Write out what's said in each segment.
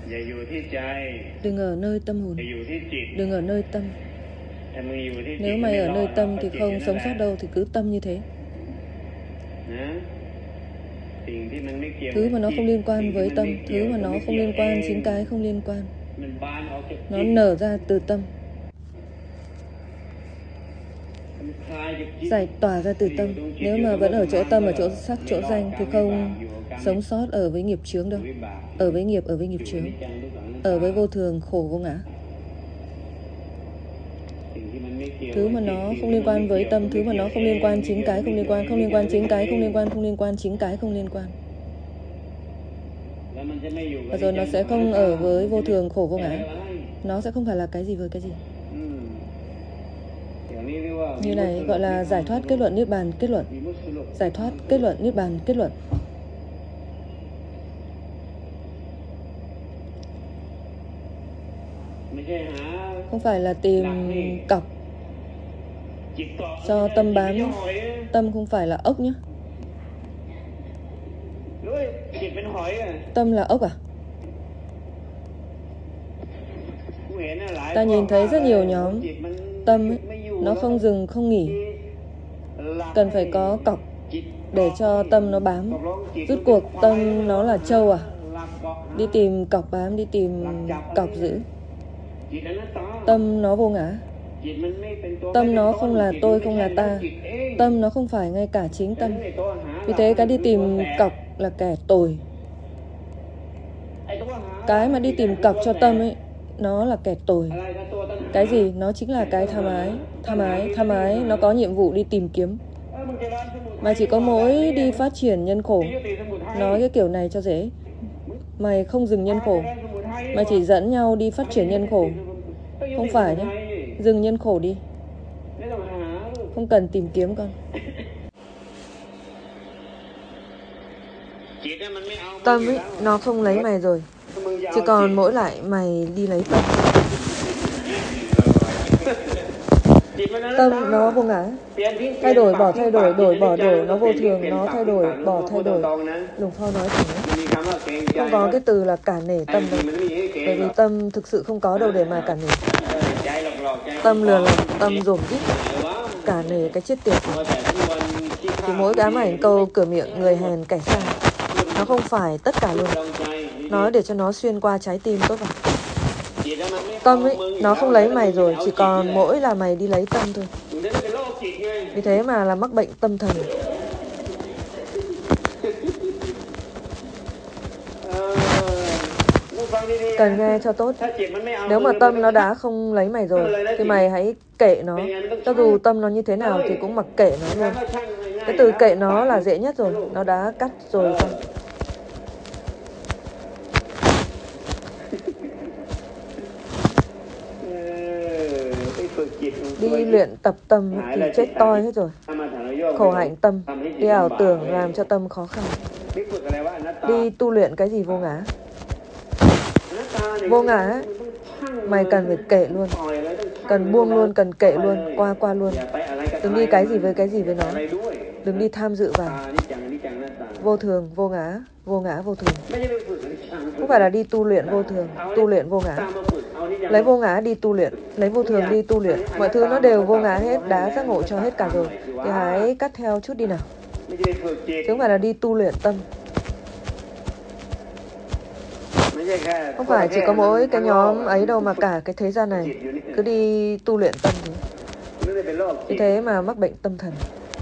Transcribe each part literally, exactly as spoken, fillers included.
Đừng ở nơi tâm hồn, đừng ở nơi tâm. Nếu mày ở nơi tâm thì không sống sót đâu, thì cứ tâm như thế. Thứ mà nó không liên quan với tâm, thứ mà nó không liên quan, chính cái không liên quan, nó nở ra từ tâm, giải tỏa ra từ tâm. Nếu mà vẫn ở chỗ tâm, ở chỗ sắc, chỗ danh thì không sống sót ở với nghiệp chướng đâu. Ở với nghiệp, ở với nghiệp chướng, ở với vô thường, khổ, vô ngã. Thứ mà nó không liên quan với tâm, thứ mà nó không liên quan, chính cái không liên quan, không liên quan, chính cái không liên quan, không liên quan, chính cái không liên quan. Và rồi nó sẽ không ở với vô thường, khổ, vô ngã. Nó sẽ không phải là cái gì với cái gì. Như này gọi là giải thoát, kết luận, niết bàn, kết luận. Giải thoát, kết luận, niết bàn, kết luận. Không phải là tìm cọc cho tâm bám. Tâm không phải là ốc nhé. Tâm là ốc à? Ta nhìn thấy rất nhiều nhóm tâm ấy, nó không dừng, không nghỉ. Cần phải có cọc để cho tâm nó bám. Rốt cuộc tâm nó là trâu à? Đi tìm cọc bám, đi tìm cọc giữ. Tâm nó vô ngã. Tâm nó không là tôi, không là ta. Tâm nó không phải ngay cả chính tâm. Vì thế cái đi tìm cọc là kẻ tồi. Cái mà đi tìm cọc cho tâm ấy, nó là kẻ tồi. Cái gì? Nó chính là cái tham ái. Tham ái, tham ái, nó có nhiệm vụ đi tìm kiếm. Mà chỉ có mỗi đi phát triển nhân khổ. Nói cái kiểu này cho dễ. Mày không dừng nhân khổ, mày chỉ dẫn nhau đi phát triển nhân khổ. Không phải nhé. Dừng nhân khổ đi. Không cần tìm kiếm con. Tâm ấy, nó không lấy mày rồi. Chỉ còn mỗi lại mày đi lấy tâm. Tâm nó vô ngã. Thay đổi, bỏ thay đổi, đổi, bỏ đổi. Nó vô thường, nó thay đổi, bỏ thay đổi. Lùng Phao nói thẳng. Không có cái từ là cả nể tâm đâu. Bởi vì tâm thực sự không có đâu để mà cả nể. Tâm lừa lọc, tâm dồn dít, cả nể cái chết tiệt này. Thì mỗi cái ám ảnh câu cửa miệng người hèn kẻ sai. Nó không phải tất cả luôn. Nói để cho nó xuyên qua trái tim tốt vào. Tâm ấy, nó không lấy mày rồi. Chỉ còn mỗi là mày đi lấy tâm thôi. Vì thế mà là mắc bệnh tâm thần. Cần nghe cho tốt. Nếu mà tâm nó đã không lấy mày rồi thì mày hãy kệ nó. Cho dù tâm nó như thế nào thì cũng mặc kệ nó luôn. Cái từ kệ nó là dễ nhất rồi. Nó đã cắt rồi xong. Đi luyện tập tâm thì chết toi hết rồi. Khổ hạnh tâm, đi ảo tưởng làm cho tâm khó khăn. Đi tu luyện cái gì vô ngã. Vô ngã, mày cần phải kệ luôn. Cần buông luôn, cần kệ luôn, qua qua luôn. Đừng đi cái gì với cái gì với nó. Đừng đi tham dự vào. Vô thường, vô ngã, vô ngã, vô thường. Không phải là đi tu luyện vô thường, tu luyện vô ngã. Lấy vô ngã đi tu luyện, lấy vô thường đi tu luyện. Mọi thứ nó đều vô ngã hết, đã giác ngộ cho hết cả rồi. Thì hãy cắt theo chút đi nào. Chứ không phải là đi tu luyện tâm. Không phải chỉ có mỗi cái nhóm ấy đâu mà cả cái thế gian này cứ đi tu luyện tâm thế. Vì thế mà mắc bệnh tâm thần.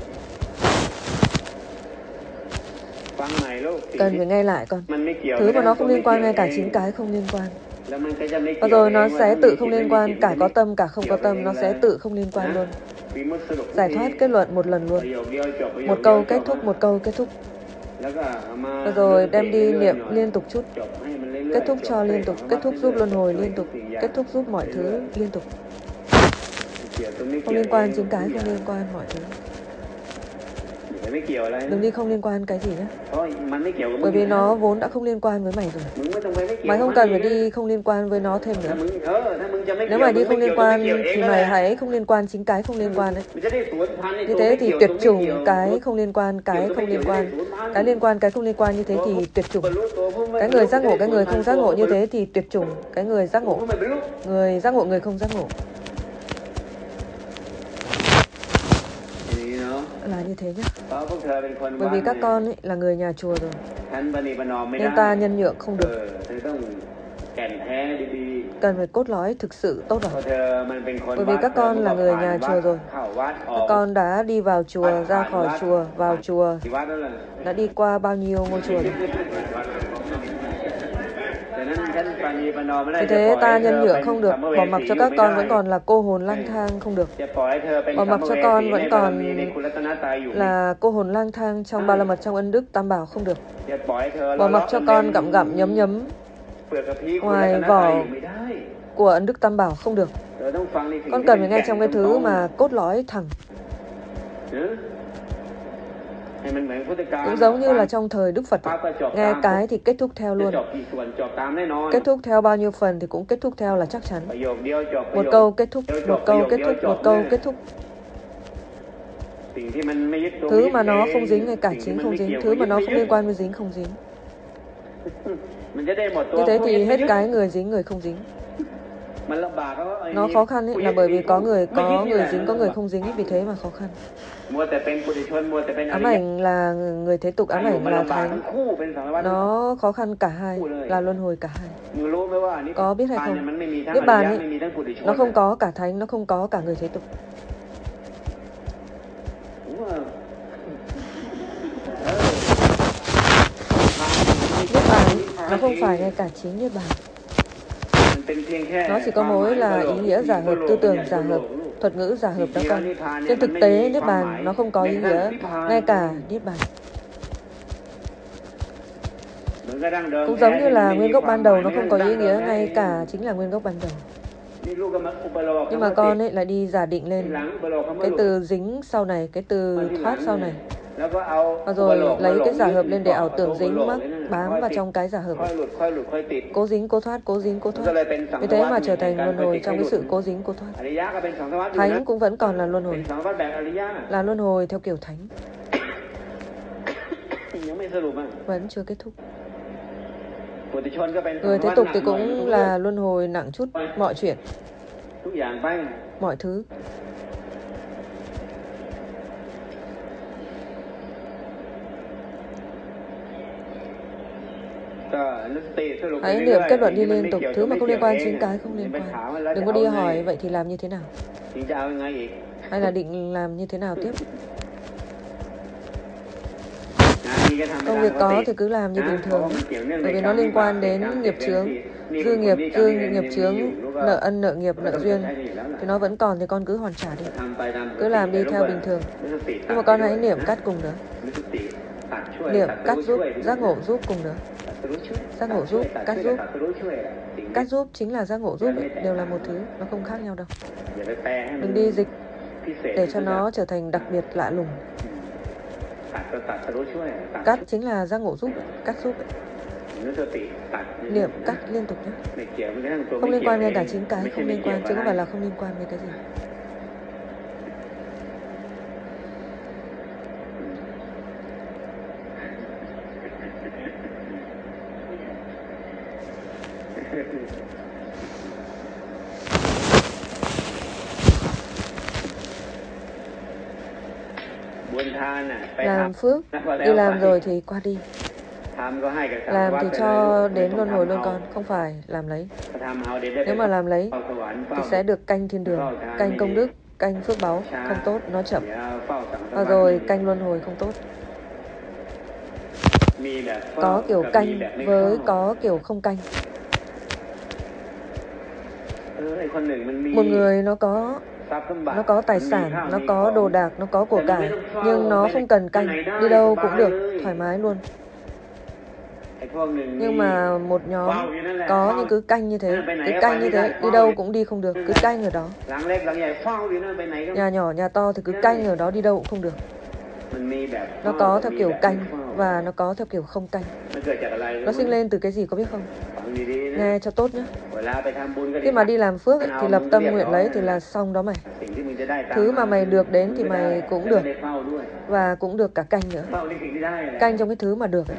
Cần phải nghe lại con. Thứ mà nó không liên quan ngay cả chính cái không liên quan. Và rồi nó sẽ tự không liên quan. Cả có tâm cả không có tâm. Nó sẽ tự không liên quan luôn. Giải thoát kết luận một lần luôn. Một câu kết thúc, một câu kết thúc. Và rồi đem đi niệm liên tục chút. Kết thúc cho liên tục. Kết thúc giúp luân hồi liên tục. Kết thúc giúp mọi thứ liên tục. Không liên quan chính cái, không liên quan mọi thứ. Đừng đi không liên quan cái gì nhé. Bởi vì nó vốn đã không liên quan với mày rồi. Mày không cần phải đi không liên quan với nó thêm nữa. Nếu mày đi không liên quan thì mày hãy không liên quan chính cái không liên quan đấy. Như thế thì tuyệt chủng cái không liên quan, cái không liên quan. Cái liên quan, cái không liên quan như thế thì tuyệt chủng. Cái người giác ngộ, cái người không giác ngộ như thế thì tuyệt chủng. Cái người giác ngộ, người giác ngộ, người không giác ngộ. Là như thế nhé. Bởi vì các con ấy là người nhà chùa rồi, nên ta nhân nhượng không được. Cần phải cốt lõi thực sự tốt rồi. Bởi vì các con là người nhà chùa rồi. Các con đã đi vào chùa, ra khỏi chùa, vào chùa, đã đi qua bao nhiêu ngôi chùa rồi. Vì thế ta nhân nhượng không được. Bỏ mặc cho các con vẫn còn là cô hồn lang thang không được. Bỏ mặc cho con vẫn còn là cô hồn lang thang trong ba la mật, trong ân đức tam bảo không được. Bỏ mặc cho con gặm gặm nhấm nhấm ngoài vỏ của ân đức tam bảo không được. Con cần phải nghe trong cái thứ mà cốt lõi thẳng. Cũng giống như là trong thời Đức Phật, nghe cái thì kết thúc theo luôn. Kết thúc theo bao nhiêu phần thì cũng kết thúc theo là chắc chắn. Một câu kết thúc, một câu kết thúc, một câu kết thúc. Thứ mà nó không dính ngay cả chính không dính, thứ mà nó không liên quan với dính không dính. Như thế thì hết cái người dính, người không dính. Nó khó khăn ấy là bởi vì có người có người dính, có người không dính ấy, vì thế mà khó khăn. Ám ảnh là người thế tục, ám ảnh là thánh. Nó khó khăn cả hai, là luân hồi cả hai. Có biết hay không? Niết bàn ấy, nó không có cả thánh, nó không có cả người thế tục. Niết bàn nó không phải ngay cả chính niết bàn. Nó chỉ có mối là ý nghĩa giả hợp, tư tưởng giả hợp, thuật ngữ giả hợp đó con. Trên thực tế niết bàn nó không có ý nghĩa ngay cả niết bàn. Cũng giống như là nguyên gốc ban đầu nó không có ý nghĩa ngay cả chính là nguyên gốc ban đầu. Nhưng mà con ấy lại đi giả định lên cái từ dính sau này, cái từ thoát sau này. Và rồi lấy cái giả hợp lên để ảo tưởng dính mắc bám vào trong cái giả hợp. Cố dính, cố thoát, cố dính, cố thoát. Vì thế mà trở thành luân hồi trong cái sự cố dính, cố thoát. Thánh cũng vẫn còn là luân hồi. Là luân hồi theo kiểu thánh. Vẫn chưa kết thúc. Người thế tục thì cũng là luân hồi nặng chút mọi chuyện, mọi thứ. Hãy niệm kết luận đi liên tục, thứ mà không liên quan chính cái không liên quan. Đừng có đi hỏi vậy thì làm như thế nào, hay là định làm như thế nào tiếp. Công việc có thì cứ làm như bình thường, bởi vì nó liên quan đến nghiệp chướng, dư nghiệp, dư nghiệp chướng, nợ ân, nợ nghiệp, nợ duyên, thì nó vẫn còn thì con cứ hoàn trả đi, cứ làm đi theo bình thường. Nhưng mà con hãy niệm cắt cùng nữa, niệm cắt giúp, giác ngộ giúp cùng nữa. Giác ngộ giúp, cắt giúp. Cắt giúp chính là giác ngộ giúp ấy, đều là một thứ, nó không khác nhau đâu. Đừng đi dịch để cho nó trở thành đặc biệt lạ lùng. Cắt chính là giác ngộ giúp, cắt giúp. Niệm cắt liên tục nhé. Không liên quan ngay cả chính cái không liên quan, chứ không phải là không liên quan với cái gì. Làm phước, đi làm rồi thì qua đi. Làm thì cho đến luân hồi luôn con, không phải làm lấy. Nếu mà làm lấy thì sẽ được canh thiên đường, canh công đức, canh phước báu, không tốt, nó chậm. Và rồi canh luân hồi không tốt. Có kiểu canh với có kiểu không canh. Một người nó có nó có tài sản, nó có đồ đạc, nó có của cải, nhưng nó không cần canh, đi đâu cũng được, thoải mái luôn. Nhưng mà một nhóm có nhưng cứ canh như thế, cứ canh như thế, đi đâu cũng đi không được, cứ canh ở đó. Nhà nhỏ, nhà to thì cứ canh ở đó, đi đâu cũng không được. Nó có theo kiểu canh và nó có theo kiểu không canh. Nó sinh lên từ cái gì có biết không? Nghe cho tốt nhé. Khi mà đi làm phước ấy, thì lập tâm nguyện lấy thì là xong đó mày. Thứ mà mày được đến thì mày cũng được. Và cũng được cả canh nữa. Canh trong cái thứ mà được ấy.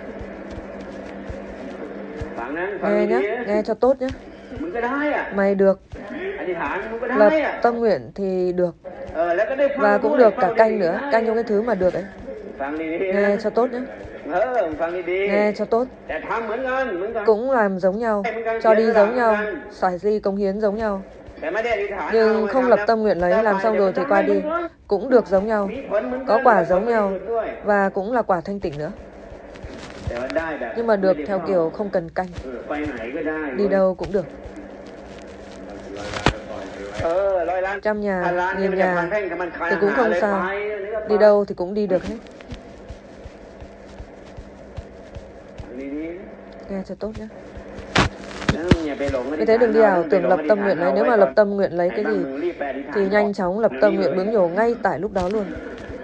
Nghe nhé, nghe cho tốt nhé. Mày được lập tâm nguyện thì được. Và cũng được cả canh nữa. Canh trong cái thứ mà được ấy. Nghe cho tốt nhé. Nghe cho tốt. Cũng làm giống nhau, cho đi giống nhau, xài di cống hiến giống nhau. Nhưng không lập tâm nguyện lấy, làm xong rồi thì qua đi. Cũng được giống nhau, có quả giống nhau. Và cũng là quả thanh tịnh nữa. Nhưng mà được theo kiểu không cần canh. Đi đâu cũng được. Trăm nhà, nghìn nhà thì cũng không sao. Đi đâu thì cũng đi được hết. Nghe cho tốt nhé. Vì thế đừng đi ảo tưởng lập tâm nguyện lấy. Nếu mà lập tâm nguyện lấy cái gì thì nhanh chóng lập tâm nguyện bướng nhổ ngay tại lúc đó luôn.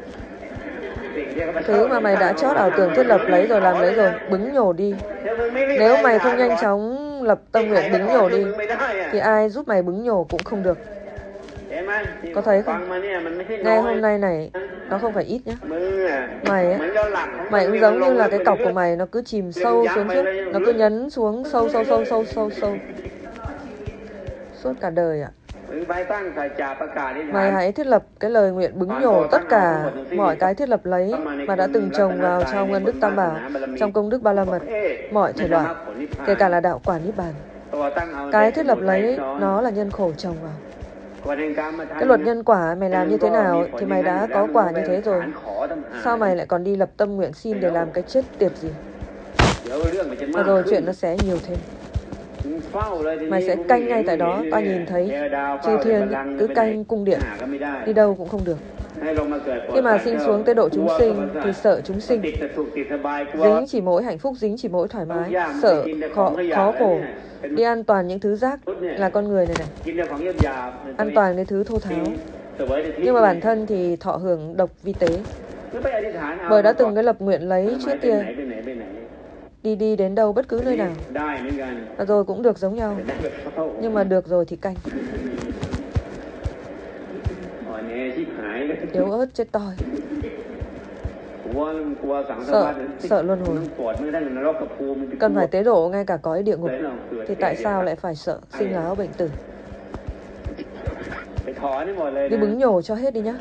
Thứ mà mày đã chót ảo tưởng thiết lập lấy rồi, làm lấy rồi, bứng nhổ đi. Nếu mày không nhanh chóng lập tâm nguyện bứng nhổ đi thì ai giúp mày bứng nhổ cũng không được. Có thấy không? Nghe hôm nay này, nó không phải ít nhé. Mày ấy, mày cũng giống như là cái cọc của mày, nó cứ chìm sâu xuống trước. Nó cứ nhấn xuống sâu sâu sâu sâu sâu sâu suốt cả đời ạ. Mày hãy thiết lập cái lời nguyện bứng nhổ tất cả mọi cái thiết lập lấy mà đã từng trồng vào trong ân đức Tam Bảo, trong công đức Ba La Mật, mọi thể loại, kể cả là đạo quả Niết Bàn. Cái thiết lập lấy nó là nhân khổ trồng vào. Cái luật nhân quả mày làm như thế nào thì mày đã có quả như thế rồi. Sao mày lại còn đi lập tâm nguyện xin để làm cái chết tiệt gì? Và rồi chuyện nó sẽ nhiều thêm. Mày sẽ canh ngay tại đó. Ta nhìn thấy chư thiên cứ canh cung điện, đi đâu cũng không được. Khi mà sinh xuống tế độ chúng sinh thì sợ chúng sinh, dính chỉ mỗi hạnh phúc, dính chỉ mỗi thoải mái, sợ khó, khó khổ. Đi an toàn những thứ rác là con người này này, an toàn những thứ thô tháo. Nhưng mà bản thân thì thọ hưởng độc vi tế. Bởi đã từng cái lập nguyện lấy trước kia, đi đi đến đâu bất cứ nơi nào, và rồi cũng được giống nhau. Nhưng mà được rồi thì canh. Yếu ớt chết toi. Sợ, sợ luân hồi. Cần phải tế độ ngay cả cõi địa ngục. Thì tại sao lại phải sợ sinh lão bệnh tử? Đi bứng nhổ cho hết đi nhá.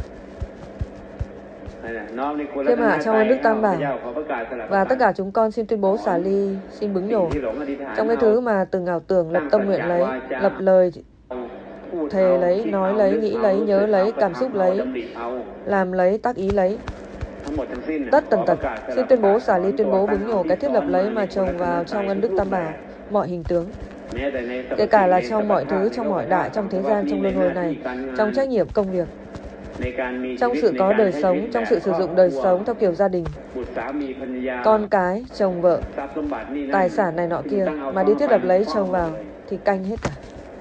Thế mà trong ân đức Tam Bảo, và tất cả chúng con xin tuyên bố xả ly, xin bứng nhổ trong cái thứ mà từng ảo tưởng lập tâm nguyện lấy, lập lời thề lấy, nói lấy, nghĩ lấy, nhớ lấy, cảm xúc lấy, làm lấy, tác ý lấy, tất tần tật. Xin tuyên bố xả ly, tuyên bố bứng nhổ cái thiết lập lấy mà trồng vào trong ân đức Tam Bảo, mọi hình tướng, kể cả là trong mọi thứ, trong mọi đại, trong thế gian, trong luân hồi này, trong trách nhiệm công việc, trong sự có đời sống, trong sự sử dụng đời sống theo kiểu gia đình, con cái, chồng vợ, tài sản này nọ kia, mà đi thiết lập lấy chồng vào thì canh hết cả.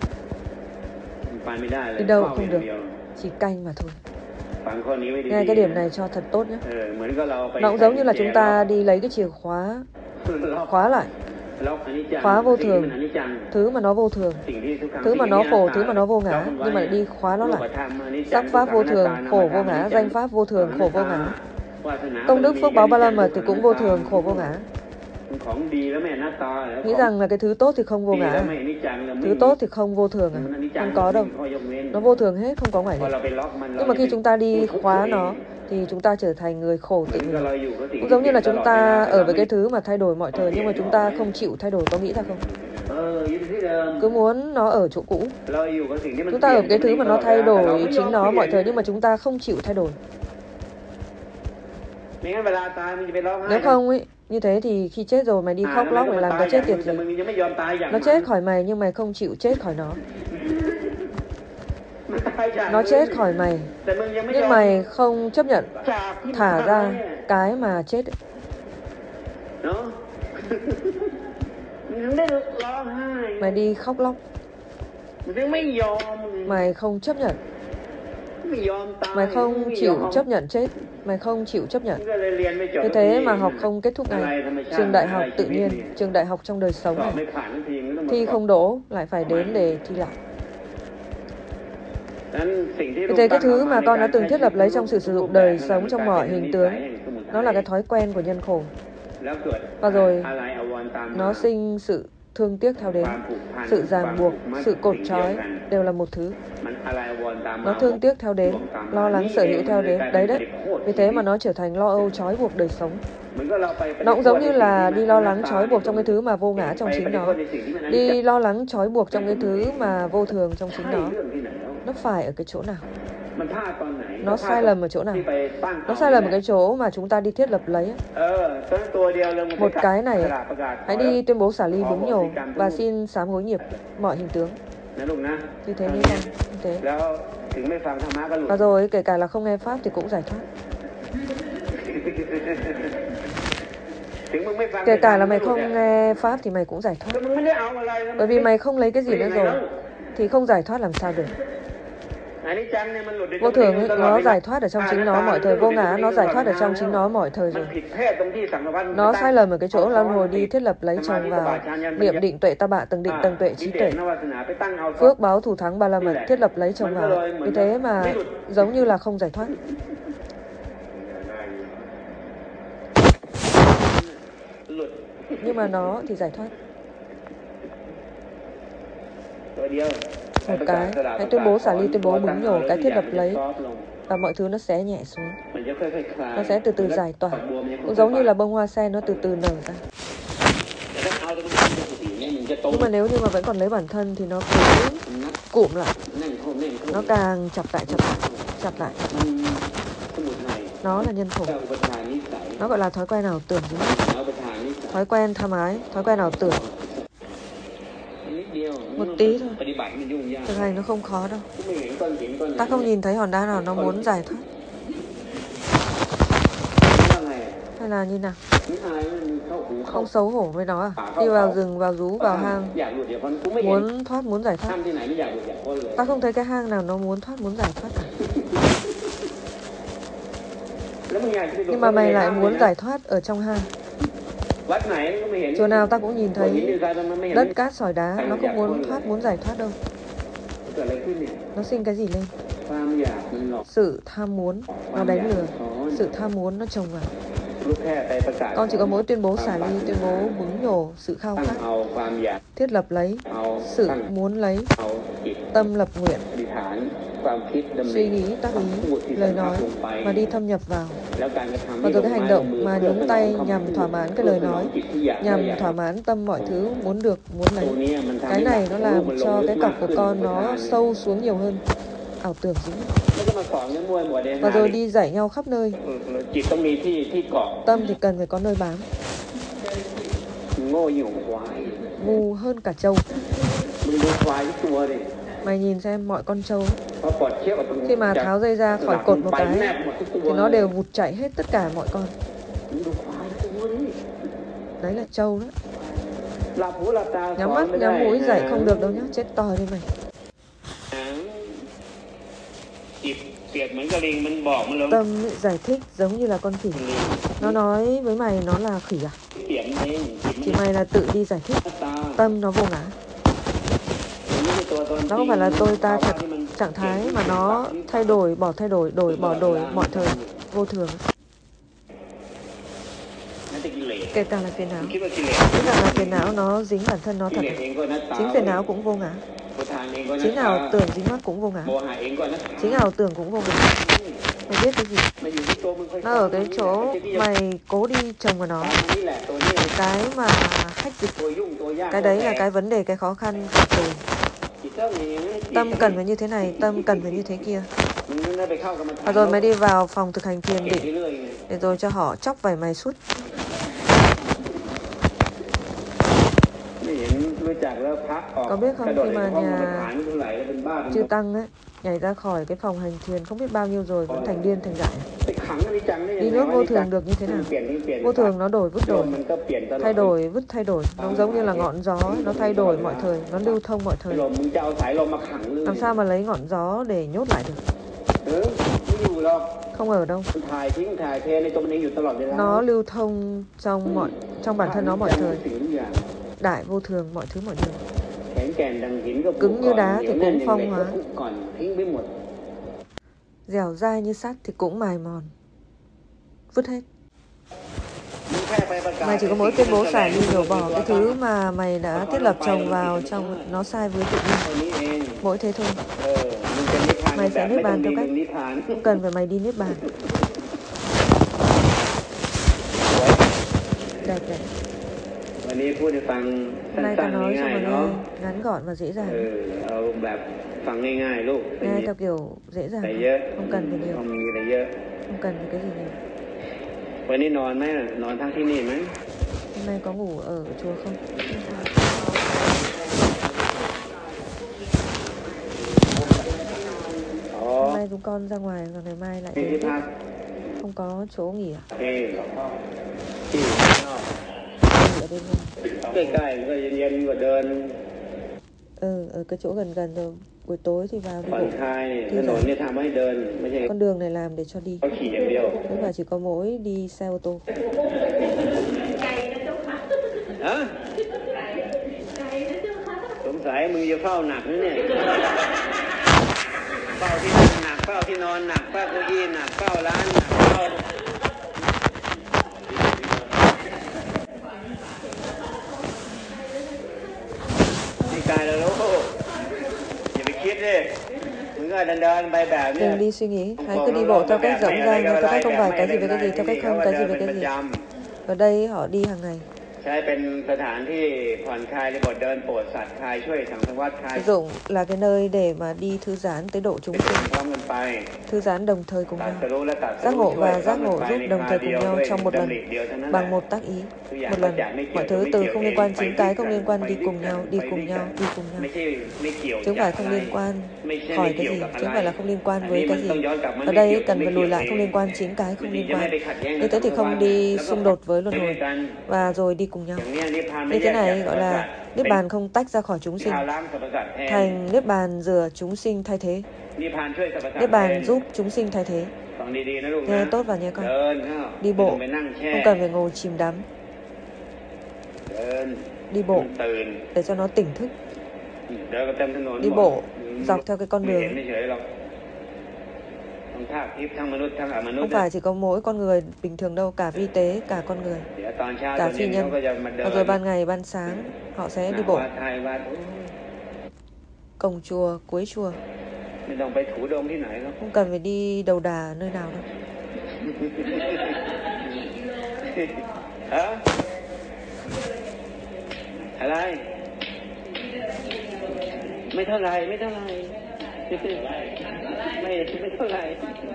Đi đâu cũng không được, chỉ canh mà thôi. Nghe cái điểm này cho thật tốt nhé. Nó cũng giống như là chúng ta đi lấy cái chìa khóa, khóa lại, khóa vô thường, thứ mà nó vô thường, thứ mà nó khổ, thứ mà nó vô ngã, nhưng mà lại đi khóa nó lại. Sắc pháp vô thường, khổ vô ngã, danh pháp vô thường, khổ vô ngã. Công đức phước báo Ba La Mật thì cũng vô thường, khổ vô ngã. Nghĩ rằng là cái thứ tốt thì không vô ngã à? Thứ tốt thì không vô thường à? Không có đâu. Nó vô thường hết, không có ngoại lệ. Nhưng mà khi chúng ta đi khóa nó thì chúng ta trở thành người khổ tự mình. Cũng giống như là chúng ta ở với cái thứ mà thay đổi mọi thời, nhưng mà chúng ta không chịu thay đổi, có nghĩ ra không? Cứ muốn nó ở chỗ cũ. Chúng ta ở cái thứ mà nó thay đổi chính nó mọi thời, nhưng mà chúng ta không chịu thay đổi. Nếu không ấy, như thế thì khi chết rồi mày đi khóc lóc mày làm cái chết tiệt gì? Nó chết khỏi mày nhưng mày không chịu chết khỏi nó. Nó chết khỏi mày nhưng mày không chấp nhận thả ra cái mà chết ấy. Mày đi khóc lóc, mày không chấp nhận Mày không chịu chấp nhận chết. Mày không chịu chấp nhận. Vì thế mà học không kết thúc ngay. Trường đại học tự nhiên, trường đại học trong đời sống này. Thi không đỗ lại phải đến để thi lại. Vì thế cái thứ mà con đã từng thiết lập lấy trong sự sử dụng đời sống trong mọi hình tướng, nó là cái thói quen của nhân khổ. Và rồi nó sinh sự thương tiếc theo đến. Sự ràng buộc, sự cột trói đều là một thứ. Nó thương tiếc theo đến, lo lắng sở hữu theo đến. Đấy đấy. Vì thế mà nó trở thành lo âu trói buộc đời sống. Nó cũng giống như là đi lo lắng trói buộc trong cái thứ mà vô ngã trong chính nó. Đi lo lắng trói buộc trong cái thứ mà vô thường trong chính nó. Nó phải ở cái chỗ nào? Nó sai lầm ở chỗ nào? Nó sai lầm ở cái chỗ mà chúng ta đi thiết lập lấy. Một cái này, hãy đi tuyên bố xả ly búng nhổ và xin sám hối nghiệp mọi hình tướng. Như thế như thế, như thế. Và rồi kể cả là không nghe Pháp thì cũng giải thoát. Kể cả là mày không nghe Pháp thì mày cũng giải thoát. Bởi vì mày không lấy cái gì nữa rồi thì không giải thoát làm sao được. Vô thường ấy, nó giải thoát ở trong chính nó mọi thời. Vô ngã nó giải thoát ở trong chính nó mọi thời rồi. Nó sai lầm ở cái chỗ luân hồi đi thiết lập lấy chồng vào niệm định tuệ ta bạ, từng định tầng tuệ trí tuệ, phước báo thù thắng ba la mật thiết lập lấy chồng vào. Vì thế mà giống như là không giải thoát. Nhưng mà nó thì giải thoát. Một cái, hãy tuyên bố xả ly, tuyên bố búng nhổ, cái thiết lập lấy và mọi thứ nó sẽ nhẹ xuống. Nó sẽ từ từ giải tỏa. Cũng giống như là bông hoa sen nó từ từ nở ra. Nhưng mà nếu như mà vẫn còn lấy bản thân thì nó cứ cụm lại. Nó càng chặt lại, chặt lại, chặt lại. Nó là nhân khổ. Nó gọi là thói quen ảo tưởng. Thói quen tham ái, thói quen ảo tưởng. Một tí thôi. Thực hành nó không khó đâu. Ta không nhìn thấy hòn đá nào nó muốn giải thoát. Hay là như nào? Không xấu hổ với nó à? Đi vào rừng, vào rú, vào hang, muốn thoát, muốn giải thoát. Ta không thấy cái hang nào nó muốn thoát, muốn giải thoát cả. Nhưng mà mày lại muốn giải thoát ở trong hang. Chỗ nào ta cũng nhìn thấy đất cát sỏi đá, nó không muốn thoát, muốn giải thoát đâu. Nó sinh cái gì lên? Sự tham muốn, nó đánh lừa. Sự tham muốn nó trồng vào. Con chỉ có mỗi tuyên bố xả ly, tuyên bố búng nhổ, sự khao khát, thiết lập lấy, sự muốn lấy, tâm lập nguyện, suy nghĩ, tác ý, lời nói mà đi thâm nhập vào. Và rồi cái hành động mà nhúng tay nhằm thỏa mãn cái lời nói, nhằm thỏa mãn tâm mọi thứ muốn được, muốn lấy. Cái này nó làm cho cái cọc của con nó sâu xuống nhiều hơn. Ảo tưởng dính. Và rồi đi dạy nhau khắp nơi. Tâm thì cần phải có nơi bám. Ngu hơn cả trâu. Mày nhìn xem mọi con trâu khi mà tháo dây ra khỏi cột một cái thì nó đều vụt chạy hết tất cả mọi con. Đấy là trâu đó. Nhắm mắt, nhắm mũi dạy không được đâu nhá. Chết to đi mày. Tâm giải thích giống như là con khỉ. Nó nói với mày nó là khỉ à? Chỉ mày là tự đi giải thích. Tâm nó vô ngã. Nó không phải là tôi ta thật trạng thái mà nó thay đổi, bỏ thay đổi, đổi, bỏ đổi mọi thời vô thường. Kể cả là phiền não. Kể cả là phiền não nó dính bản thân nó thật. Chính phiền não cũng vô ngã. Chính ảo tưởng dính mắc cũng vô ngã. Chính ảo tưởng cũng vô ngã. Mày biết cái gì? Nó ở cái chỗ mày cố đi trồng vào nó. Cái mà khách dịch. Cái đấy là cái vấn đề, cái khó khăn của từ. Tâm cần phải như thế này, tâm cần phải như thế kia. Và rồi mày đi vào phòng thực hành thiền định để rồi cho họ chóc vảy mày suốt. Có biết không, khi mà nhà chư tăng ấy nhảy ra khỏi cái phòng hành thiền không biết bao nhiêu rồi vẫn thành điên thành dại. Đi nước vô thường được như thế nào? Vô thường nó đổi vứt đổi, thay đổi vứt thay đổi. Nó giống như là ngọn gió, nó thay đổi mọi thời, nó lưu thông mọi thời. Làm sao mà lấy ngọn gió để nhốt lại được? Không ở đâu. Nó lưu thông trong mọi trong bản thân nó mọi thời. Đại vô thường, mọi thứ mọi đường. Cứng như đá thì cũng phong hóa, dẻo dai như sắt thì cũng mài mòn, vứt hết. Mày chỉ có mỗi tuyên bố xả ly đổ bỏ cái thứ mà mày đã thiết lập trồng vào trong nó sai với tự nhiên. Mỗi thế thôi. Mày sẽ niết bàn theo cách không cần phải mày đi niết bàn. Đẹp đẹp. Nay ta nói cho mà nghe ngắn gọn và dễ dàng. Nghe theo kiểu dễ dàng, không cần phải nhiều, không cần phải cái gì nhiều. วันนี้นอนไหมล่ะนอนพักที่นี่ไหม Hôm nay có ngủ ở chùa không? Hôm nay chúng con ra ngoài và ngày mai lại đến tiếp. Không có chỗ nghỉ à? Nghỉ ở bên ngoài. ใกล้ๆก็เย็นๆกว่าเดิน Ừ, ở cái chỗ gần gần rồi. Buổi tối thì vào đi bộ. ถนนเนี่ยทำให้เดินไม่ใช่ Con đường này làm để cho đi. เขาขี่อย่างเดียว Không phải chỉ có mỗi đi xe ô tô. ฮะสงสัยมึงจะเฝ้าหนักนะเนี่ยเฝ้าที่นั่งหนักเฝ้าที่นอนหนักเฝ้าเก้าอี้หนักเฝ้าร้านหนักเฝ้านี่กายแล้วลูกอย่าไปคิดดิมึงก็เดินๆไปแบบเนี้ย Đừng đi suy nghĩ, hãy cứ đi bộ theo cách rộng rãi, theo cách không phải cái gì với cái gì, theo cách không cái gì với cái gì. Ở đây họ đi hàng ngày. ใช้เป็นสถานที่ผ่อนคลายในบทเดินโปรดสัตว์คลายช่วยสังสารวัฏคลาย Sử dụng là cái nơi để mà đi thư giãn tới độ chúng sinh, พร้อมกันไป thư giãn đồng thời cùng ตัด nhau, สรู้และตัดส giác รู้ ngộ ช่วย và พร้อ giác มกัน ngộ ไป giúp ใน đồng คา thời เดี cùng ยว nhau ด้วย trong một ดำ lần, ริเดียวเท่านั้น bằng một tác ý, ทุกอย่าง một ก็ lần. จะไม่เกี่ยว Mọi thứ từ không liên quan chính cái, không liên quan đi cùng nhau, đi cùng nhau, đi cùng ไม่ nhau. ใช่ไม่เกี่ยว Chứ không phải không liên quan ไม่ใช่ khỏi ไม่ cái เกี่ยว gì, กับอะ chứ ไร không phải là không liên quan อัน với นี้มั cái น gì. ต้องย้อนกลับมา Ở ไม่ đây เกี่ยว cần ไม่ phải เกี่ lùi ยว lại, เอ không ง liên quan chính cái, บาง không ที liên จะไม่ quan. ไปขัดแย้ง Như กับ thế thì ทุกวัน không đi แล้วก็ xung đột với luân ไม่ hồi ด้วยกัน và rồi đi cùng nhau. อย่างนี้นิพพานไม่ Như แย thế กจาก này สรร gọi พสัต là ว์ niết bàn không tách ra khỏi chúng sinh, ชาวล้างสรรพสัตว์แทน thành niết bàn rửa chúng sinh thay thế, นิพพานช่วยสรรพสัต niết ว์แทน bàn giúp chúng sinh thay thế. ฟังดีๆนะลูกนะ Nghe tốt vào nhé con. เดินเข้า Đi ไม่ต้อ bộ, งไปนั่งแช่ không cần phải ngồi chìm đắm, เดิน đi bộ ตื่น để cho nó tỉnh thức. เดินกันเต็มถนน Đi หมด bộ dọc theo cái con ไม่เห็น đường. ไม่เฉยหรอกทั้งภาคทิพย์ทั้งมนุษย์ทั้งอมนุษ Không ย์ phải chỉ có mỗi con người bình thường đâu, cả vi tế, cả con người, เดี๋ยวตอนเช้าต cả อน phi เย็นเขา nhân. ก็จะมาเดิน Và rồi ban ngày, ban sáng họ sẽ ห đi น้า bộ วัดไทยวัด cổng chùa, cuối chùa. ไม่ต้องไปถูดงที่ไหนหรอก Không cần phải đi đầu đà nơi nào đâu. ฮะอะไรไม่เท่าไรไม่เท่าไรไม่ไม่เท่าไร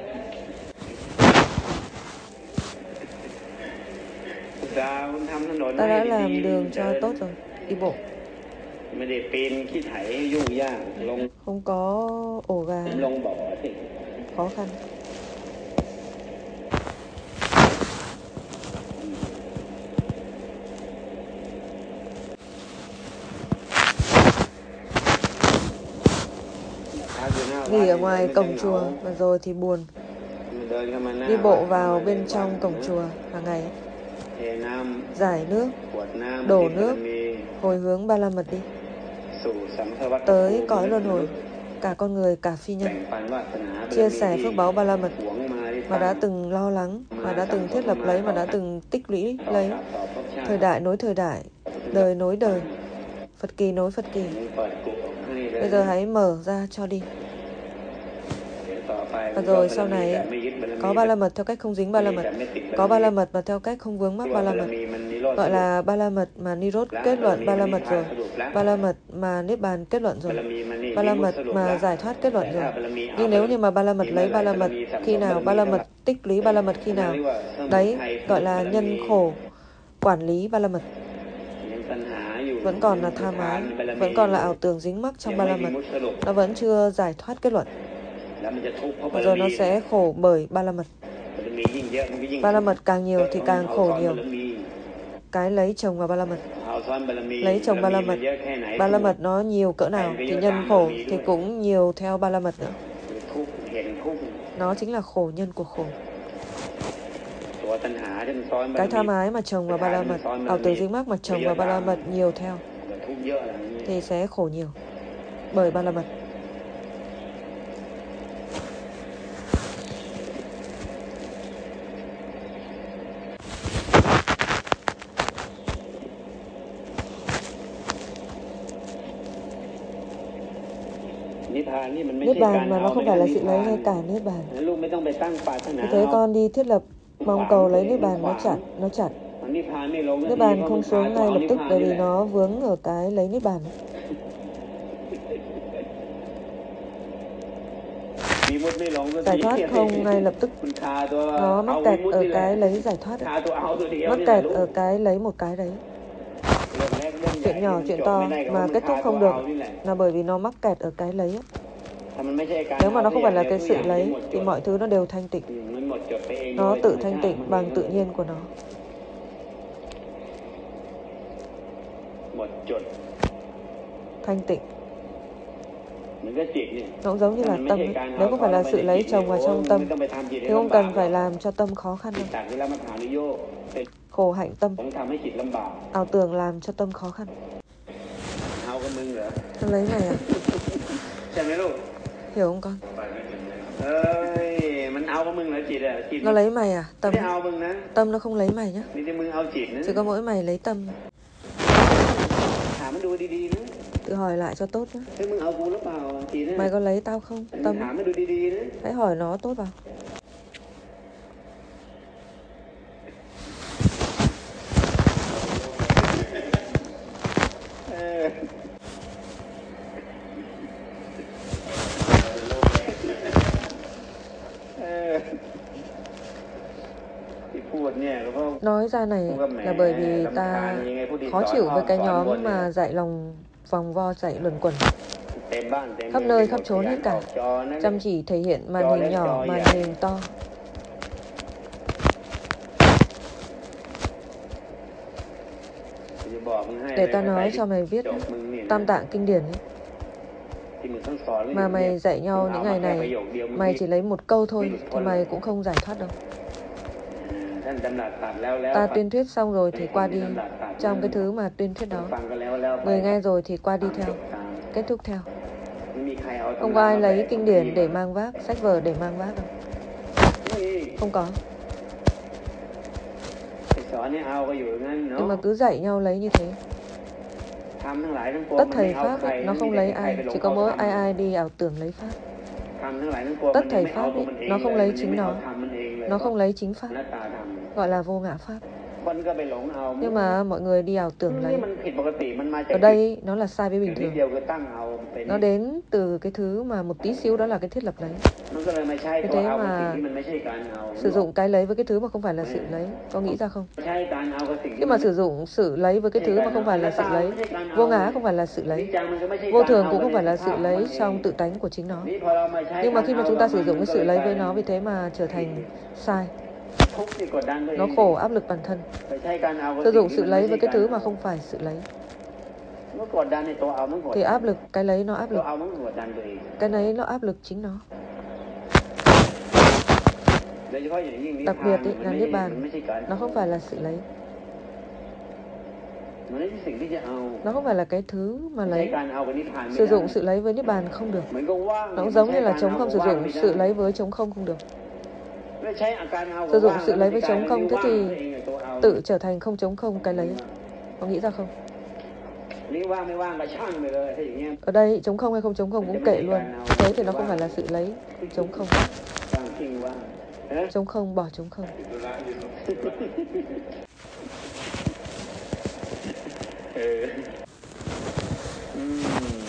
ดาวทำถนน Ta đã làm đường cho tốt rồi, đi bộ. ไม่ได้ปีนขี้ไถยุ่งยากลง Không có ổ gà ลงบ่อสิ khó khăn. Nghỉ ở ngoài cổng chùa và rồi thì buồn. Đi bộ vào bên trong cổng chùa hàng ngày. Giải nước, đổ nước, hồi hướng ba la mật đi. Tới cõi luân hồi, cả con người, cả phi nhân. Chia sẻ phước báu ba la mật mà đã từng lo lắng, mà đã từng thiết lập lấy, mà đã từng tích lũy lấy. Thời đại nối thời đại, đời nối đời, Phật kỳ nối Phật kỳ. Bây giờ hãy mở ra cho đi. Và rồi sau này có ba la mật theo cách không dính ba la mật, có ba la mật mà theo cách không vướng mắc ba la mật, gọi là ba la mật mà Nirod kết luận ba la mật rồi, ba la mật mà Niết bàn kết luận rồi, ba la mật mà giải thoát kết luận rồi. Nhưng nếu như mà ba la mật lấy ba la mật khi nào, ba la mật tích lũy ba la mật khi nào, đấy gọi là nhân khổ quản lý ba la mật. Vẫn còn là tha mái, vẫn còn là ảo tưởng dính mắc trong ba la mật, nó vẫn chưa giải thoát kết luận. Và rồi nó sẽ khổ bởi ba la mật. Ba la mật càng nhiều thì càng khổ nhiều. Cái lấy chồng vào ba la mật, lấy chồng ba la mật, ba la mật nó nhiều cỡ nào thì nhân khổ thì cũng nhiều theo ba la mật nữa. Nó chính là khổ nhân của khổ. ตัวตัณหาที่มันซ้อนบาร Cái มี tham ái mà trồng vào ba la mật, ảo tưởng dính mắc mà trồng vào ba la mật nhiều theo ทุกข์เยอะอะไรอย่างนี้ thì sẽ khổ nhiều bởi ba la mật. นิพพานนี่มันไม่ Niết ใช่การ bàn mà เอา nó không phải là sự lấy hay cả Niết bàn. ลูกไม่ต้องไปตั้งปรารถนา Vì thế con đi thiết lập mong cầu lấy Niết bàn nó chặt, nó chặt. นิพพานไม่ลง Niết bàn không xuống ngay lập tức bởi vì nó vướng ở cái lấy Niết bàn. มีมุดไม่ลง Giải thoát không ngay lập tức. มันคาตัว Nó mắc เอา kẹt มุด ở นี่แหละ cái lấy giải thoát คา ấy. ตัวเอาตัวเดียว Mắc นี่แหละ kẹt ลูก ở cái lấy một cái đấy. เรื่องแรกเรื่องใหญ่ Chuyện nhỏ, ที่ chuyện จบ to ไม่ได้ก็ mà มัน kết คา thúc ตัว không เอา được นี่แหละ là bởi vì nó mắc kẹt ở cái lấy ấy. ถ้ามันไม่ใช่การ Nếu mà nó เอา không phải là ทุ cái กอ sự ย่าง lấy หมดจ thì ด mọi thứ nó đều thanh tịnh. มันหมดจดไปเอง Nó โดย tự ธรรม thanh ชาติ tịnh มัน bằng เอง tự nhiên của nó. หมดจด Thanh tịnh. เหมือนกับจิตเนี่ย Nó cũng giống như là tâm ấy. Nếu không phải là sự lấy chồng vào trong tâm thì không cần phải làm cho tâm khó khăn đâu. จากที่เรามาถามนิโยเป็น Khổ hạnh tâm, ผมทำให้จิตลำบาก ảo tưởng làm cho tâm khó khăn. เอากับมึงเหรอ Nó lấy này à? ใช่ไหมลูก Hiểu không con? เอ้ยมันเอากับมึงเหรอจิตอ่ะจิต Nó lấy mày à? ไม่ Tâm. ได้เอามึงนะ Tâm nó không lấy mày nhá. นี่ที่มึงเอาจิตนะ Chỉ có mỗi mày lấy tâm. ถามมันดูดีๆนะ Tự hỏi lại cho tốt nhá. เฮ้ยมึงเอากูหรือเปล่าจิตนะ Mày có lấy tao không? ถาม Tâm. มันดูดีๆนะ Hãy hỏi nó tốt vào. เออเออที่พูดเนี่ยก็เพราะ Nói ra này là bởi vì ta khó chịu với cái nhóm mà dạy lòng vòng vo dạy luẩn quẩn. เต็มบ้านเต็ม Khắp nơi khắp chốn hết cả. จอนะ Chăm chỉ thể hiện màn hình nhỏ, màn hình to. จะบอกมึงให้ Để ta nói cho mày biết จบมึงเนี่ยนะ Tam Tạng Kinh Điển ấy. ที่มึงต้องสอน Mà mày dạy nhau những ngày này, mày chỉ lấy một câu thôi thì mày cũng không giải thoát đâu. ท่านดำรัสตัดแล้วแล้ว Ta tuyên thuyết xong rồi thì qua đi. Trong cái thứ mà tuyên thuyết đó, ฟังกันแล้วแล้วไป người nghe rồi thì qua đi จ theo, บตาม kết thúc theo. ไม่มีใครเอา Không có ai lấy kinh điển để mang vác, sách vở để mang vác đâu. นี่ Không có. ไปสอนให้เอาก็อยู่อย่างนั้นเนาะ Nhưng mà cứ dạy nhau lấy như thế. ทำทั้งหลายทั้งปวง Tất มัน thầy ไม่เอา Pháp ใคร ấy, nó không lấy ai, chỉ có mỗi ai ai đi ảo tưởng lấy Pháp. ทำทั้งหลายทั้งปวง Tất มัน thầy ไม่เอา Pháp ตัว ấy, มันเอง nó không เลย lấy chính ไม่เอา nó, ทำมันเองเลย nó không lấy chính ห Pháp, น้าตาท gọi là vô ngã Pháp. ำคนก็ไปหลงเอา Nhưng mà mọi người đi ảo tưởng นี่ lấy. มันผิดปกติมันมาจาก Ở đây nó là sai với จุ bình ดนิด thường. เดียวก็ตั้งเอาเป็น Nó đến từ cái thứ mà một tí xíu đó là cái thiết lập lấy. มันก็เลยไม่ใช่ Vì ตัว thế เอากับสิ่ง mà ที่มันไม่ใช่การเอา sử dụng cái lấy với cái thứ mà không phải là sự lấy. Có nghĩ ra không? ไม่ใช่การเอากับสิ่งที่ Nhưng mà sử dụng sự lấy với cái thứ mà không phải là sự lấy. Vô ngã không phải là sự lấy. Vô thường cũng không phải là sự lấy trong tự tánh của chính nó. นี่พอเรามาใช้ Nhưng mà khi mà chúng ta sử dụng cái sự lấy với nó, มัน vì thế mà trở thành sai. ทุกข์ที่กดดันตัวเอง Nó khổ áp lực bản thân. ไปใช้การเอากับ Sử สิ่ง dụng ที่ sự มัน lấy ไม่ với ใช่ cái การ thứ เอา mà không phải sự lấy. เมื่อกดดันในตัวเอามันกด Thì áp lực, cái lấy nó áp ตัว lực. เอามันกดดันตัวเอง Cái lấy nó áp lực chính nó. โดยเฉพาะอย่างยิ่งนิพ Đặc พาน biệt ý, มัน là ไม่ Niết มันไม่ Bàn. ใช่การ Nó không phải là sự lấy. มันไม่ใช่สิ่งที่จะเอา Nó không phải là cái thứ mà ใช้ lấy. การเอากับนิพพานไม่ Sử ได้ dụng sự lấy với Niết Bàn không được. เหมือนกับว่าง Nó cũng giống như là trống không, sử dụng sự lấy với trống không không được. ไม่ใช้อาการเอากับ Sử dụng ว่าง sự lấy với แล้ว trống không, thế ว่าง thì ตัวเองอะตัวเอา tự trở thành không trống không cái lấy. Có nghĩ ra không? นี่ว่างไม่ว่างก็ช่างไปเลยถ้าอย่างเงี้ย Ở đây trống không hay không trống không cũng kệ luôn. Thế thì nó không phải là sự lấy. Trống không. ว่างจริงว่างเอ๊ะ Trống không, bỏ trống không. เอออืม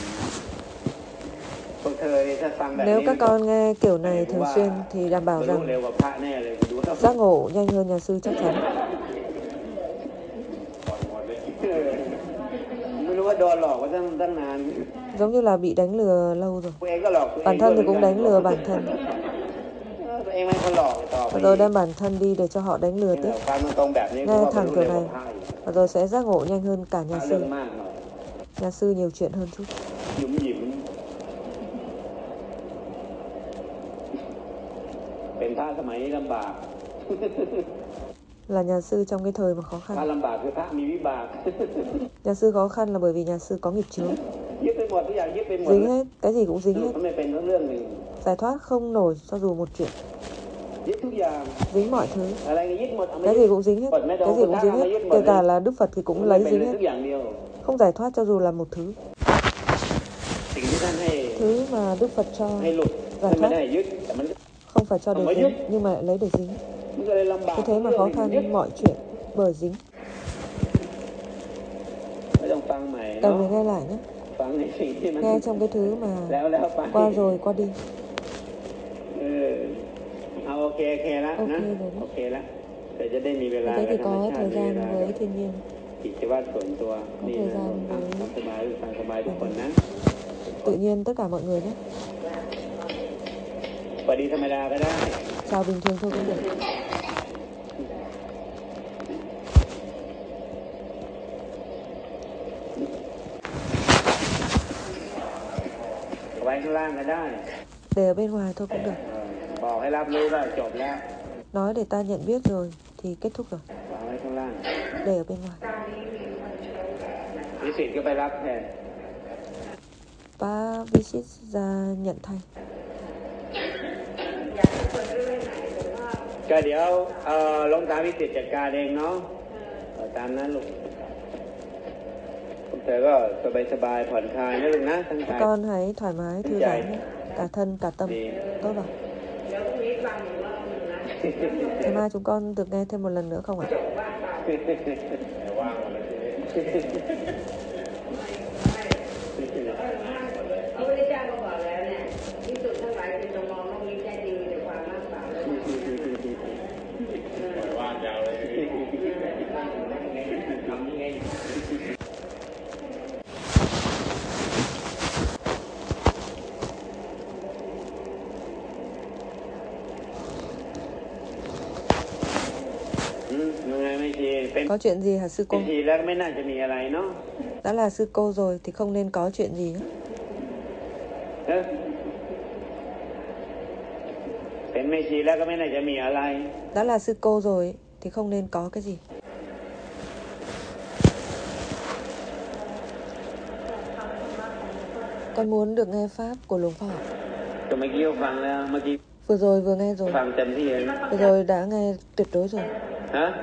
พวกเธอถ้าฟังแบบนี้ Nếu các con nghe kiểu này thường xuyên thì đảm bảo รู้ rằng เร็วกว่าพระแน่เลยดูแล้ว giác ngộ nhanh hơn nhà sư chắc chắn. ไม่รู้ว่าโดนหลอกมาตั้งตั้งนาน Giống như là bị đánh lừa lâu rồi. ตัวเองก็หลอกตัวเอง Bản thân thì cũng đánh lừa bản thân. ตัวเองมันคนหลอกต่อไป Và rồi đem bản thân đi để cho họ đánh lừa tiếp. ฟังตรงๆแบบนี้ Nghe thẳng kiểu này. Và rồi sẽ giác ngộ nhanh hơn cả nhà เรื่อง sư. มากหน่อย Nhà sư nhiều chuyện hơn chút. หยุมหยิมเป็นพระสมัยนี้ลำบาก Là nhà sư trong cái thời mà khó พระ khăn. ลำบากคือพระมีวิบาก Nhà sư khó khăn là bởi vì nhà sư có nghiệp chướng. ยึดไปหมดทุกอย่างยึดไปหมด Dính hết, cái gì cũng ส dính รุป hết. มันไม่เป็นเรื่องหนึ่ง Giải thoát không nổi cho dù một chuyện. ยึดทุกอย่าง Dính mọi thứ. อะไรก็ยึดหมดเอามา Cái ยึ gì ด cũng dính hết. หมดแม้แต่ Cái อง gì ค์ cũng พระ dính มายึด hết. หมด Kể เลย cả là Đức Phật thì มั cũng น lấy เป็น dính ทุ hết. กอย่างเดียว Không giải thoát cho dù là một thứ. สิ่งที่ท่านให้ Thứ mà Đức Phật cho ให้หลุด giải ท่านไม่ thoát ได้ยึดแต่มัน không phải cho để Mà mới dính, dứt. nhưng mà lại lấy để dính. มันก็เลยลำบาก Cứ thế mà khó เรื่องหนึ่งยึด khăn mọi chuyện bởi dính. ไม่ต้องฟังใหม่ Cần เนาะ phải nghe lại nhé. ฟังในสิ่งที่มัน Nghe trong cái thứ mà แล้วแล้วไป qua rồi qua đi. เออเอาโอเคโอเคแล้วโอเคนะเลยนะโอเคแล้วเดี๋ยวจะได้มีเวลา Thế กับ thì ธรรม có ชาติ thời มีเว gian ลา với thiên nhiên. กิจวัตรส่วนตัว có นี่ thời นะ gian ท với ำสบายฟังสบายทุกคนนะ tự nhiên tất cả mọi người nhé. สวัสดีธรรมดาก็ได้ Chào bình thường thôi cũng được. ไว้ข้างล่างก็ได้ Để ở bên ngoài thôi cũng được. เออบอกให้รับรู้ก็จบแล้ว Nói để ta nhận biết rồi thì kết thúc rồi. วางไว้ข้างล่าง Để ở bên ngoài. นิสิตก็ไปรับแทน Ba visit ra nhận thay. ก็เดี๋ยวเอ่อลงตามวิสิตจัดการเองเนาะเอาตามนั้นลูกพวกเธอก็สบายสบายผ่อนคลายนะลูกนะทั้ง Các กาย con hãy thoải mái thư giãn nhé. Cả thân cả tâm. Đi. Tốt vào. Ngày mai chúng con được nghe thêm một lần nữa không ạ? พระพุทธเจ้าก็บอกแล้วเนี่ยที่สุดทั้งหลายคือจงมองโลกนี้แท้จริงมีแต่ความว่างเปล่าและความมืดว่างยาวเลยทำยังไง อืมยังไงไม่ชีเป็น Có chuyện gì hả sư เป็น cô? ชีแล้วไม่น่าจะมีอะไรเนาะ Đã là sư cô rồi thì không nên có chuyện gì nữa. เออเป็นไม่ชีแล้วก็ไม่น่าจะมีอะไร Đã là sư cô rồi thì không nên có cái gì. Con muốn được nghe pháp của Luồng Phò. ก็เมื่อกี้ฟังแล้วเมื่อกี้ Vừa rồi vừa nghe rồi. ฟังเต็มที่เลย Vừa rồi đã nghe tuyệt đối rồi. ฮะ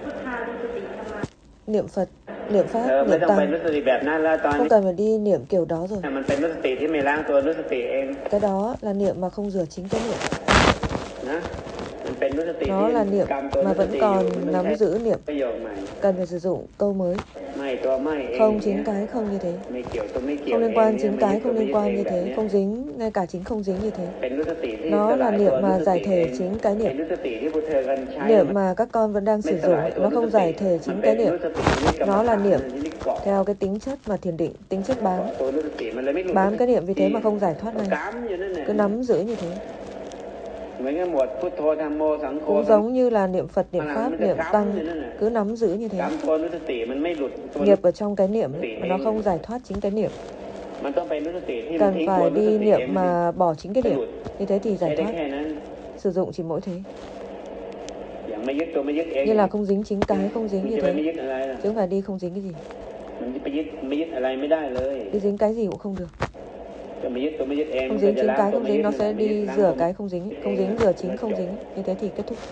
Niệm Phật, niệm เอ Pháp, อไม่ niệm ต้องไป Tăng. รู้สติแบบนั้นแล้วตอน Không นี้ cần phải đi niệm kiểu đó rồi. มันเป็นรู้สติที่ไม่ล้างตัวรู้สติเอง Cái đó là niệm mà không rửa chính cái niệm. นะมันเป็นรู้สติ Nó ที่ là niệm กรรมตัว mà รู้ส vẫn ติอยู่ còn มัน nắm ใช้ giữ niệm. ประโยคใหม่ Cần phải sử dụng câu mới. ไม่ตัวไม่เอง Không chính cái không như thế. ไม่เกี่ยวตัวไม่เกี่ยว Không liên quan chính เอง cái ไม่ không ยึด liên ตัว quan ไม่ như ยึดเองแบบ thế. เนี้ย Không dính, ngay cả chính không dính như thế. เป็นรู้สติที่ Nó ส là ลาย niệm ตัวรู้ mà ส giải ติเอ thể ง chính cái เป็น niệm. รู้สติที่พวกเธอกันใช้ Niệm mà các con vẫn đang ไม่ sử ส dụng ลายตัว nó รู้ không สติ giải thể มัน chính เป็น cái รู้ niệm. สติที่กรรม Nó là ฐาน niệm ที่นิเกาะ theo cái tính chất mà thiền định, tính chất bám. ตัวรู้สติมันเลยไม่หลุด Bám cái niệm vì thế mà không giải thoát มัน ngay. กำอยู่นั่นแหละ Cứ nắm giữ như thế. เหมือนกับหมวดพุทโธธัมโมสังโฆ Cũng giống như là niệm Phật, niệm Mà Pháp, làm cái niệm cắm Tăng. như thế này. Cứ nắm giữ như thế. กำตัวรู้สติมันไม่หลุดตัว Nghiệp ở trong cái niệm ấy, Tỉ mà nó ấy. không giải thoát chính cái niệm. มันต้องเป็นรู้สติที่มัน Cần ทิ้งตัว phải รู้ส đi ติ niệm เอง mà bỏ chính cái Cái niệm. lụt. Như thế thì ใช้ giải ได้ thoát. แค่นั้น Sử dụng chỉ mỗi thế. อย่างไม่ยึดตัวไม่ยึดเอง Như là không dính chính cái, không มัน dính như จะไปไม่ thế. ยึดอะไรล่ะ Chứ không phải đi không dính cái gì. มันจะไปยึดไม่ยึดอะไรไม่ได้เลย Đi dính cái gì cũng không được. จะไม่ยึดตัวไม่ยึดเอง Không มัน dính จะ chính ล้าง cái ตัว không ไม่ยึ dính ด nó sẽ ไม่ยึด đi ล้าง rửa ตัว cái không dính. Không dính rửa chính không dính. Như thế thì kết thúc.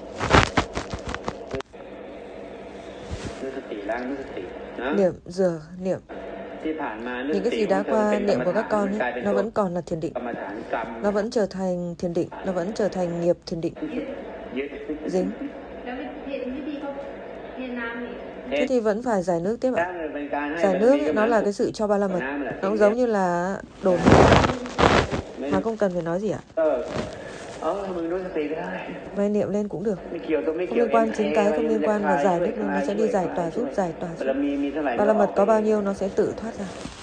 รู้สติล้างรู้สตินะ Niệm, rửa, niệm. ที่ผ่านมารู้ Những ส cái ติ gì ขอ đã งเธอมัน qua เป็นกรร niệm ม của các ฐาน con กลาย ấy, เป็น nó ตัว vẫn còn là thiền định. กรรมฐานกรรม Nó vẫn trở thành thiền định. Nó vẫn trở thành nghiệp thiền định. ยึด Dính. แล้ววิธีวิธีเขาเทน้ำนี่ Thế thì vẫn phải giải nước tiếp ถ้า ạ. มันเป็นการให้ Giải บาร nước มี ấy, กับ nó มัน là cái sự cho ba la mật. Nó cũng giống như là đổ nước. ไม่ Mà không cần phải nói gì ạ. เออเออมึงรู้สติได้ May niệm lên cũng được. ไม่เกี่ยวตัวไม่ Không เกี่ยว liên quan eng chính eng cái, อะไร không มัน liên จะ quan คลา và ย giải ช่วย nước ค lên. ลา Nó ย sẽ ช่วย đi giải คลา tỏa ยช่วย giúp giải tỏa บา giúp. รมีมีเท่าไหร่ Ba la mật có bao nhiêu nó sẽ tự thoát ra.